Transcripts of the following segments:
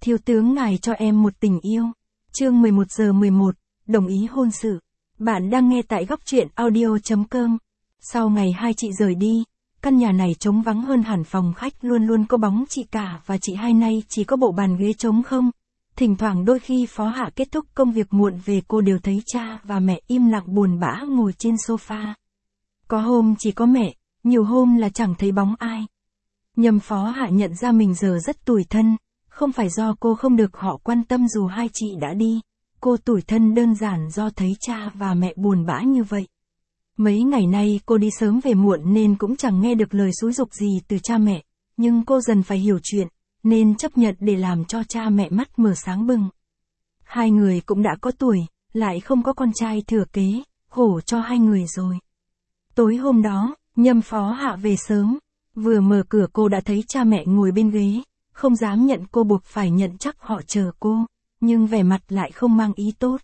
Thiếu tướng ngài cho em một tình yêu. Chương 11:11, đồng ý hôn sự. Bạn đang nghe tại góc truyện audio.com. Sau ngày hai chị rời đi, căn nhà này trống vắng hơn hẳn, phòng khách luôn luôn có bóng chị cả và chị hai, nay chỉ có bộ bàn ghế trống không. Thỉnh thoảng đôi khi Phó Hạ kết thúc công việc muộn về, cô đều thấy cha và mẹ im lặng buồn bã ngồi trên sofa. Có hôm chỉ có mẹ, nhiều hôm là chẳng thấy bóng ai. Nhâm Phó Hạ nhận ra mình giờ rất tủi thân, không phải do cô không được họ quan tâm dù hai chị đã đi. Cô tủi thân đơn giản do thấy cha và mẹ buồn bã như vậy. Mấy ngày nay cô đi sớm về muộn nên cũng chẳng nghe được lời xúi giục gì từ cha mẹ, nhưng cô dần phải hiểu chuyện, nên chấp nhận để làm cho cha mẹ mắt mở sáng bừng. Hai người cũng đã có tuổi, lại không có con trai thừa kế, khổ cho hai người rồi. Tối hôm đó, Nhâm Phó Hạ về sớm, vừa mở cửa cô đã thấy cha mẹ ngồi bên ghế, không dám nhận cô, buộc phải nhận chắc họ chờ cô, nhưng vẻ mặt lại không mang ý tốt.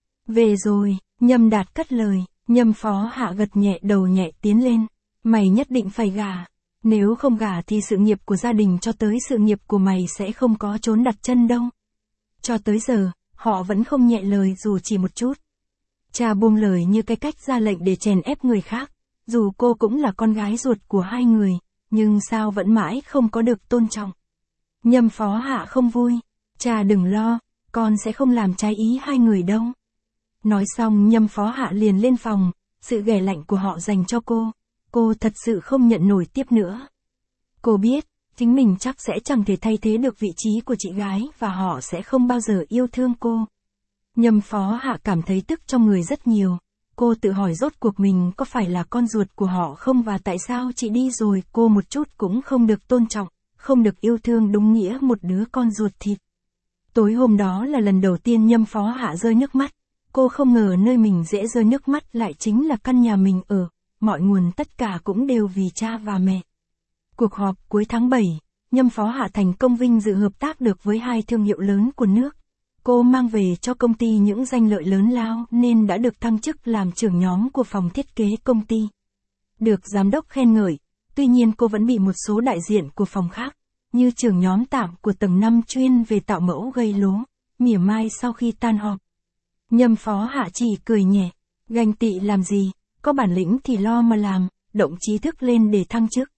Về rồi, Nhâm Đạt cất lời. Nhâm Phó Hạ gật nhẹ đầu nhẹ tiến lên. Mày nhất định phải gả. Nếu không gả thì sự nghiệp của gia đình cho tới sự nghiệp của mày sẽ không có chốn đặt chân đâu. Cho tới giờ, họ vẫn không nhẹ lời dù chỉ một chút. Cha buông lời như cái cách ra lệnh để chèn ép người khác. Dù cô cũng là con gái ruột của hai người, nhưng sao vẫn mãi không có được tôn trọng. Nhâm Phó Hạ không vui. Cha đừng lo, con sẽ không làm trái ý hai người đâu. Nói xong Nhâm Phó Hạ liền lên phòng, sự ghẻ lạnh của họ dành cho cô thật sự không nhận nổi tiếp nữa. Cô biết, chính mình chắc sẽ chẳng thể thay thế được vị trí của chị gái và họ sẽ không bao giờ yêu thương cô. Nhâm Phó Hạ cảm thấy tức trong người rất nhiều. Cô tự hỏi rốt cuộc mình có phải là con ruột của họ không và tại sao chị đi rồi cô một chút cũng không được tôn trọng, không được yêu thương đúng nghĩa một đứa con ruột thịt. Tối hôm đó là lần đầu tiên Nhâm Phó Hạ rơi nước mắt. Cô không ngờ nơi mình dễ rơi nước mắt lại chính là căn nhà mình ở, mọi nguồn tất cả cũng đều vì cha và mẹ. Cuộc họp cuối tháng 7, Nhâm Phó Hạ thành công vinh dự hợp tác được với hai thương hiệu lớn của nước. Cô mang về cho công ty những danh lợi lớn lao nên đã được thăng chức làm trưởng nhóm của phòng thiết kế công ty. Được giám đốc khen ngợi, tuy nhiên cô vẫn bị một số đại diện của phòng khác, như trưởng nhóm tạm của tầng 5 chuyên về tạo mẫu gây lố, mỉa mai sau khi tan họp. Nhâm Phó Hạ chỉ cười nhẹ, ganh tị làm gì, có bản lĩnh thì lo mà làm, động trí thức lên để thăng chức.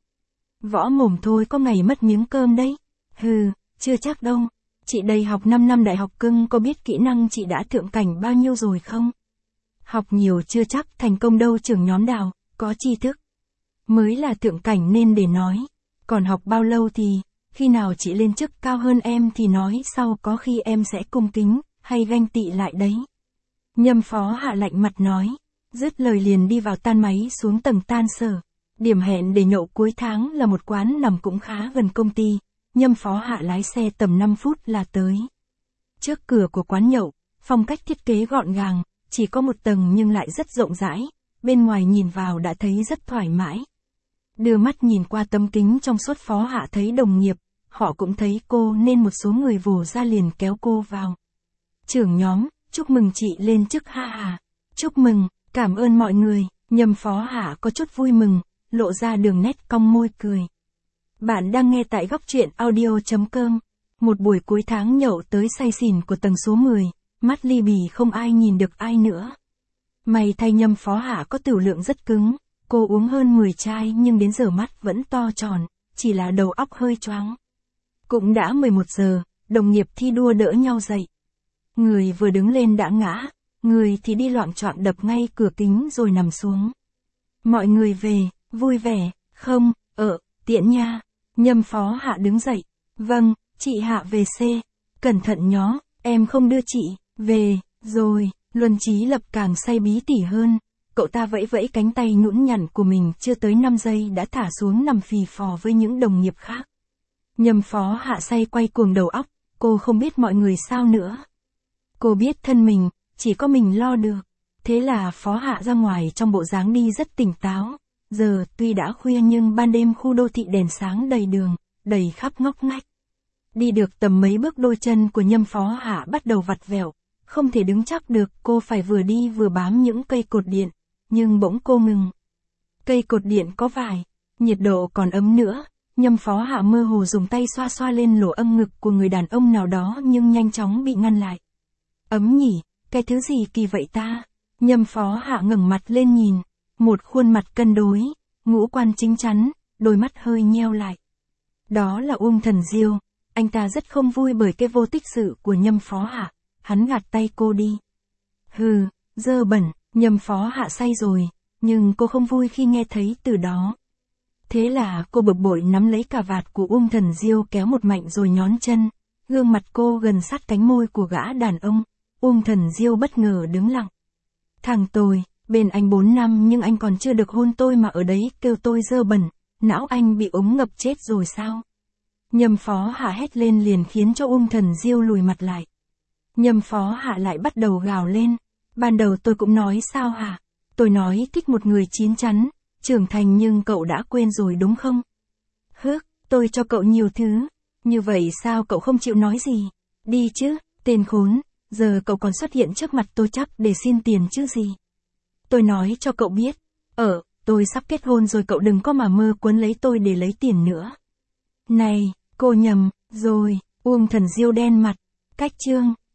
Võ mồm thôi có ngày mất miếng cơm đấy. Hừ, chưa chắc đâu, chị đây học 5 năm đại học cưng, có biết kỹ năng chị đã thượng cảnh bao nhiêu rồi không? Học nhiều chưa chắc thành công đâu, trưởng nhóm Đào, có tri thức mới là thượng cảnh nên để nói, còn học bao lâu thì, khi nào chị lên chức cao hơn em thì nói sau, có khi em sẽ cung kính, hay ganh tị lại đấy. Nhâm Phó Hạ lạnh mặt nói, dứt lời liền đi vào tan máy xuống tầng tan sở. Điểm hẹn để nhậu cuối tháng là một quán nằm cũng khá gần công ty. Nhâm Phó Hạ lái xe tầm 5 phút là tới. Trước cửa của quán nhậu, phong cách thiết kế gọn gàng, chỉ có một tầng nhưng lại rất rộng rãi, bên ngoài nhìn vào đã thấy rất thoải mái. Đưa mắt nhìn qua tấm kính trong suốt, Phó Hạ thấy đồng nghiệp, họ cũng thấy cô nên một số người vồ ra liền kéo cô vào. Trưởng nhóm, chúc mừng chị lên chức ha hà. Chúc mừng, cảm ơn mọi người. Nhâm Phó Hạ có chút vui mừng, lộ ra đường nét cong môi cười. Bạn đang nghe tại góc truyện audio.com. Một buổi cuối tháng nhậu tới say xỉn của tầng số 10, mắt ly bì không ai nhìn được ai nữa. May thay Nhâm Phó Hạ có tửu lượng rất cứng, cô uống hơn 10 chai nhưng đến giờ mắt vẫn to tròn, chỉ là đầu óc hơi choáng. Cũng đã 11 giờ, đồng nghiệp thi đua đỡ nhau dậy. Người vừa đứng lên đã ngã, người thì đi loạng choạng đập ngay cửa kính rồi nằm xuống. Mọi người về, vui vẻ, không, tiện nha. Nhâm Phó Hạ đứng dậy, vâng, chị Hạ về C. Cẩn thận nhó, em không đưa chị, về, rồi. Luân Chí Lập càng say bí tỉ hơn, cậu ta vẫy vẫy cánh tay nhũn nhặn của mình chưa tới 5 giây đã thả xuống nằm phì phò với những đồng nghiệp khác. Nhâm Phó Hạ say quay cuồng đầu óc, cô không biết mọi người sao nữa. Cô biết thân mình, chỉ có mình lo được. Thế là Phó Hạ ra ngoài trong bộ dáng đi rất tỉnh táo. Giờ tuy đã khuya nhưng ban đêm khu đô thị đèn sáng đầy đường, đầy khắp ngóc ngách. Đi được tầm mấy bước đôi chân của Nhâm Phó Hạ bắt đầu vặt vẹo, không thể đứng chắc được, cô phải vừa đi vừa bám những cây cột điện, nhưng bỗng cô ngừng. Cây cột điện có vải, nhiệt độ còn ấm nữa, Nhâm Phó Hạ mơ hồ dùng tay xoa xoa lên lỗ âm ngực của người đàn ông nào đó nhưng nhanh chóng bị ngăn lại. Ấm nhỉ, cái thứ gì kỳ vậy ta? Nhâm Phó Hạ ngẩng mặt lên nhìn, một khuôn mặt cân đối, ngũ quan chính chắn, đôi mắt hơi nheo lại. Đó là Uông Thần Diêu, anh ta rất không vui bởi cái vô tích sự của Nhâm Phó Hạ, hắn gạt tay cô đi. Hừ, dơ bẩn, Nhâm Phó Hạ say rồi, nhưng cô không vui khi nghe thấy từ đó. Thế là cô bực bội nắm lấy cà vạt của Uông Thần Diêu kéo một mạnh rồi nhón chân, gương mặt cô gần sát cánh môi của gã đàn ông. Uông Thần Diêu bất ngờ đứng lặng. Thằng tôi, bên anh 4 năm nhưng anh còn chưa được hôn tôi mà ở đấy kêu tôi dơ bẩn, não anh bị ống ngập chết rồi sao? Nhâm Phó Hạ hét lên liền khiến cho Uông Thần Diêu lùi mặt lại. Nhâm Phó Hạ lại bắt đầu gào lên. Ban đầu tôi cũng nói sao hả? Tôi nói thích một người chín chắn, trưởng thành nhưng cậu đã quên rồi đúng không? Hước, tôi cho cậu nhiều thứ. Như vậy sao cậu không chịu nói gì? Đi chứ, tên khốn, giờ cậu còn xuất hiện trước mặt tôi chắc để xin tiền chứ gì? Tôi nói cho cậu biết, tôi sắp kết hôn rồi cậu đừng có mà mơ quấn lấy tôi để lấy tiền nữa. Này, cô nhầm, rồi, Uông Thần Diêu đen mặt, cách chương.